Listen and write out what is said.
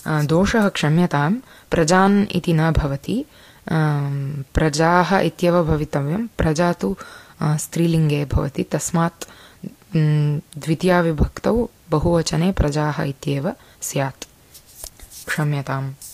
दोषः क्षम्यतां प्रजान् इति न भवति प्रजाः इत्येव भवितव्यं प्रजा तु स्त्रीलिङ्गे भवति तस्मात् द्वितीया विभक्तौ बहुवचने प्रजाः इत्येव स्यात् क्षम्यताम्